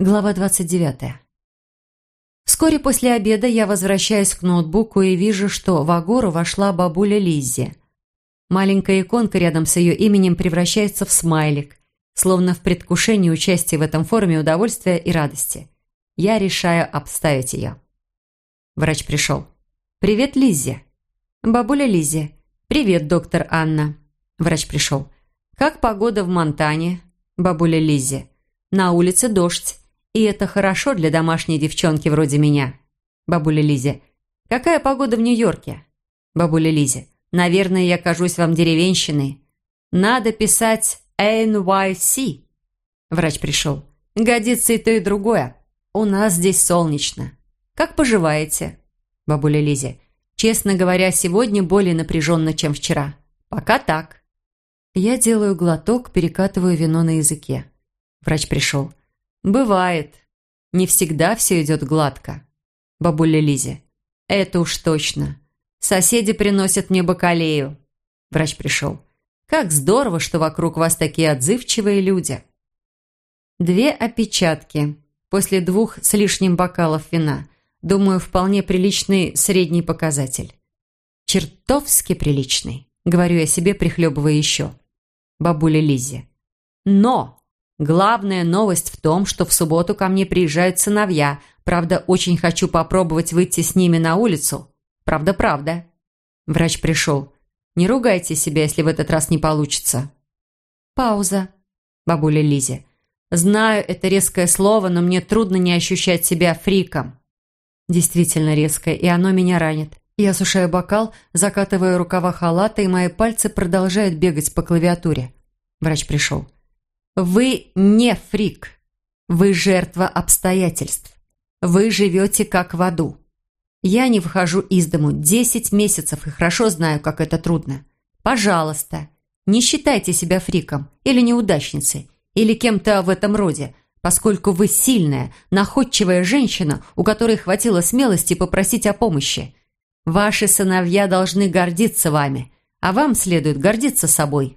Глава 29. Вскоре после обеда я возвращаюсь к ноутбуку и вижу, что в Агору вошла бабуля Лиззи. Маленькая иконка рядом с ее именем превращается в смайлик, словно в предвкушении участия в этом форуме удовольствия и радости. Я решаю обставить ее. Врач пришел. «Привет, Лиззи». «Бабуля Лиззи». «Привет, доктор Анна». Врач пришел. «Как погода в Монтане?» «Бабуля Лиззи». «На улице дождь. И это хорошо для домашней девчонки вроде меня». Бабуля Лиззи. «Какая погода в Нью-Йорке?» Бабуля Лиззи. «Наверное, я кажусь вам деревенщиной. Надо писать NYC». Врач пришел. «Годится и то, и другое. У нас здесь солнечно. Как поживаете?» Бабуля Лиззи. «Честно говоря, сегодня более напряженно, чем вчера. Пока так». Я делаю глоток, перекатываю вино на языке. Врач пришел. «Бывает. Не всегда все идет гладко». Бабуля Лиззи. «Это уж точно. Соседи приносят мне бакалею». Врач пришел. «Как здорово, что вокруг вас такие отзывчивые люди». 2 опечатки. После 2 с лишним бокалов вина. Думаю, вполне приличный средний показатель. «Чертовски приличный», — говорю я себе, прихлебывая еще. Бабуля Лиззи. «Но! Главная новость в том, что в субботу ко мне приезжают сыновья. Правда, очень хочу попробовать выйти с ними на улицу. Правда. Врач пришел. Не ругайте себя, если в этот раз не получится». Пауза. Бабуля Лиззи. «Знаю, это резкое слово, но мне трудно не ощущать себя фриком». Действительно резкое, и оно меня ранит. Я осушаю бокал, закатываю рукава халата, и мои пальцы продолжают бегать по клавиатуре. Врач пришел. «Вы не фрик. Вы жертва обстоятельств. Вы живете как в аду. Я не выхожу из дому 10 месяцев и хорошо знаю, как это трудно. Пожалуйста, не считайте себя фриком или неудачницей, или кем-то в этом роде, поскольку вы сильная, находчивая женщина, у которой хватило смелости попросить о помощи. Ваши сыновья должны гордиться вами, а вам следует гордиться собой».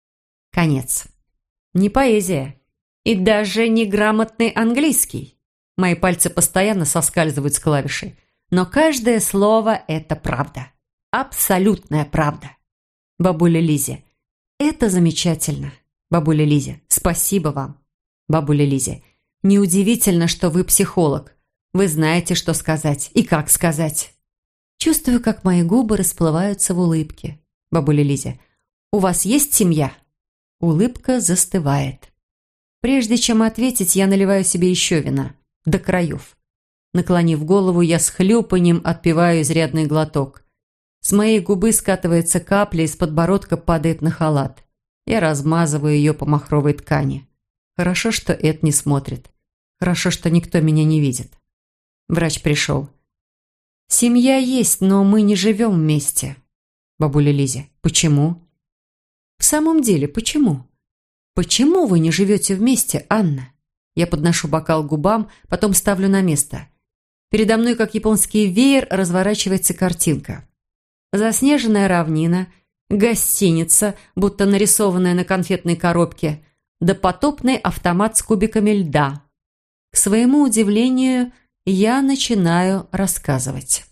Конец. Не поэзия. И даже не грамотный английский. Мои пальцы постоянно соскальзывают с клавиши. Но каждое слово – это правда. Абсолютная правда. Бабуля Лиззи. «Это замечательно». Бабуля Лиззи. «Спасибо вам». Бабуля Лиззи. «Неудивительно, что вы психолог. Вы знаете, что сказать и как сказать». Чувствую, как мои губы расплываются в улыбке. Бабуля Лиззи. «У вас есть семья?» Улыбка застывает. Прежде чем ответить, я наливаю себе еще вина. До краев. Наклонив голову, я с хлюпаньем отпиваю изрядный глоток. С моей губы скатывается капля, из подбородка падает на халат. Я размазываю ее по махровой ткани. Хорошо, что Эд не смотрит. Хорошо, что никто меня не видит. Врач пришел. «Семья есть, но мы не живем вместе». Бабуля Лиззи. «Почему?» «В самом деле, почему? Почему вы не живете вместе, Анна?» Я подношу бокал к губам, потом ставлю на место. Передо мной, как японский веер, разворачивается картинка. Заснеженная равнина, гостиница, будто нарисованная на конфетной коробке, допотопный автомат с кубиками льда. К своему удивлению, я начинаю рассказывать.